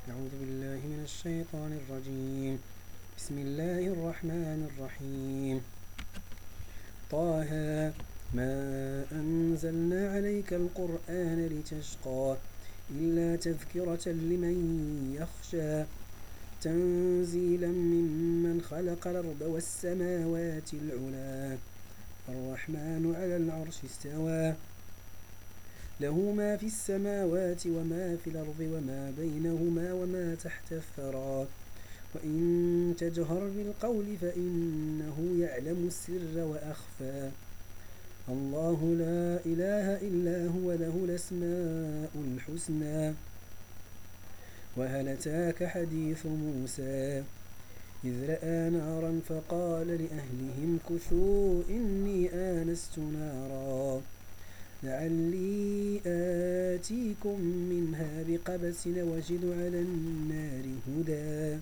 أعوذ بالله من الشيطان الرجيم. بسم الله الرحمن الرحيم. طه ما أنزلنا عليك القرآن لتشقى إلا تذكرة لمن يخشى تنزيلا ممن خلق الأرض والسماوات العلى الرحمن على العرش استوى له ما في السماوات وما في الأرض وما بينهما وما تحت الثرى وإن تجهر بالقول فإنه يعلم السر وأخفى الله لا إله إلا هو له الأسماء الحسنى وهل أتاك حديث موسى إذ رأى نارا فقال لأهلهم كثوا إني آنست نارا لعلي آتيكم منها بقبس وجد على النار هدى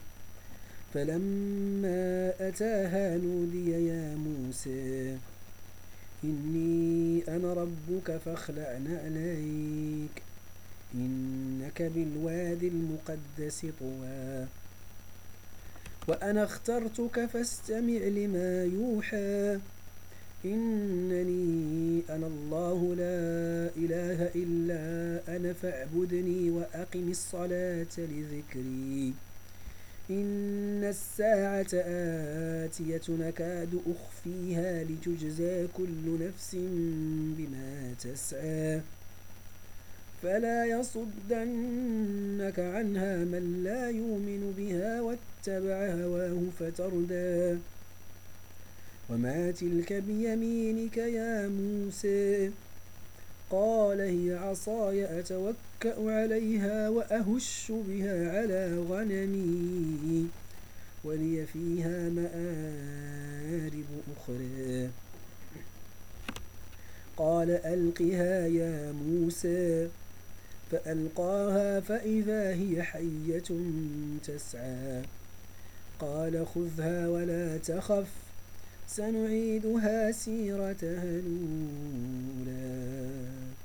فلما أتاها نودي يا موسى إني أنا ربك فاخلع نعليك إنك بالوادي المقدس طوى وأنا اخترتك فاستمع لما يوحى إنني أنا الله لا إله إلا أنا فاعبدني وأقم الصلاة لذكري إن الساعة آتية نكاد أخفيها لتجزى كل نفس بما تسعى فلا يصدنك عنها من لا يؤمن بها واتبع هواه فتردى وما تلك بيمينك يا موسى قال هي عصاي أتوكأ عليها وأهش بها على غنمي ولي فيها مآرب أخرى قال ألقها يا موسى فألقاها فإذا هي حية تسعى قال خذها ولا تخف سنعيدها سيرتها الأولى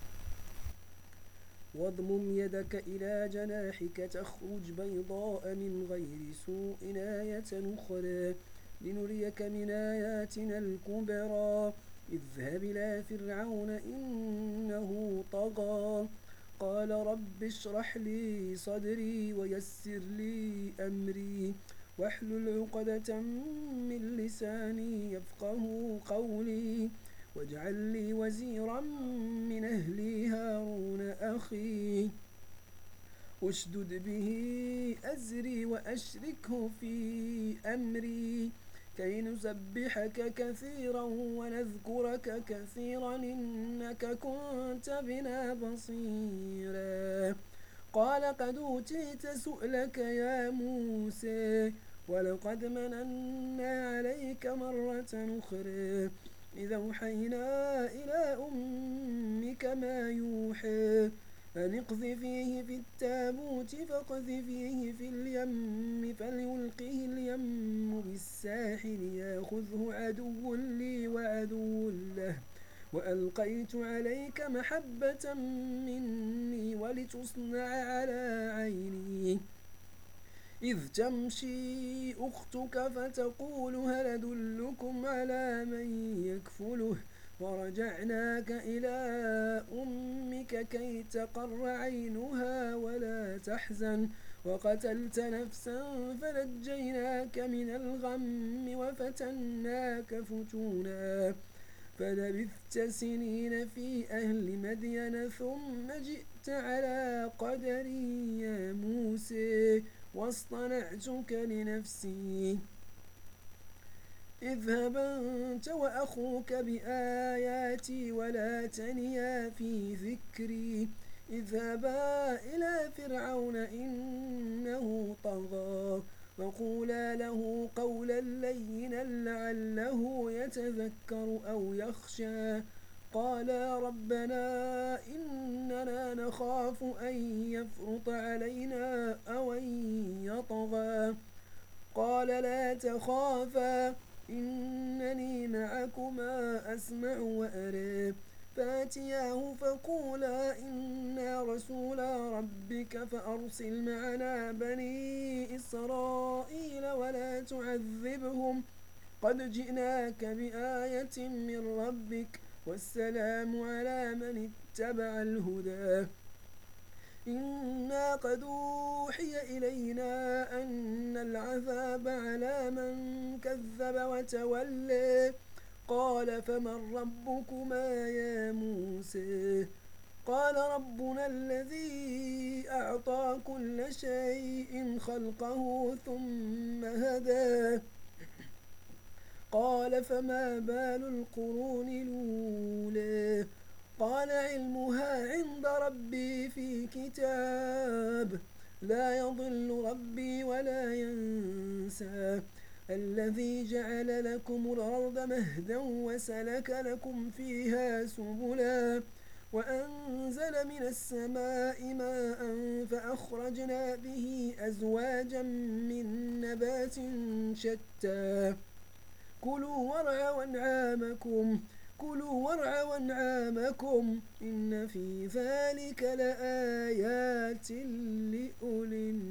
واضمم يدك إلى جناحك تخرج بيضاء من غير سوء آية أخرى لنريك من آياتنا الكبرى اذهب إلى فرعون إنه طغى قال رب اشرح لي صدري ويسر لي أمري واحلل عقدة من لساني يفقه قولي واجعل لي وزيرا من أهلي هارون أخي أشدد به أزري وأشركه في أمري كي نسبحك كثيرا ونذكرك كثيرا إنك كنت بنا بصيرا قال قد أوتيت سؤلك يا موسى ولقد مننا عليك مرة أخرى إذا أوحينا إلى أمك ما يوحى أن اقذفيه في التابوت فاقذفيه في اليم فليلقه اليم بالساحل ياخذه عدو لي وعدو له وألقيت عليك محبة مني ولتصنع على عيني إذ تمشي أختك فتقول هل أدلكم على من يكفله ورجعناك إلى أمك كي تقر عينها ولا تحزن وقتلت نفسا فنجيناك من الغم وفتناك فتونا فلبثت سنين في أهل مدين ثم جئت على قدري يا موسى واصطنعتك لنفسي اذهب أنت وأخوك بآياتي ولا تنيا في ذكري اذهبا إلى فرعون إنه طغى وقولا له قولا لينا لعله يتذكر أو يخشى قالا ربنا إننا نخاف أن يفرط علينا أو أن يطغى قال لا تخافا إنني معكما أسمع وأرى فاتياه فقولا إنا رسولا ربك فأرسل معنا بني إسرائيل ولا تعذبهم قد جئناك بآية من ربك والسلام على من اتبع الهدى إنا قد أوحي إلينا أن العذاب على من كذب وتولى قال فمن ربكما يا موسى قال ربنا الذي أعطى كل شيء خلقه ثم هدى قال فما بال القرون الأولى قال علمها عند ربي في كتاب لا يضل ربي ولا ينسى الذي جعل لكم الأرض مهدا وسلك لكم فيها سبلا وأنزل من السماء ماء فأخرجنا به أزواجا من نبات شتى كلوا وارعوا أنعامكم إن في ذلك لآيات لأولي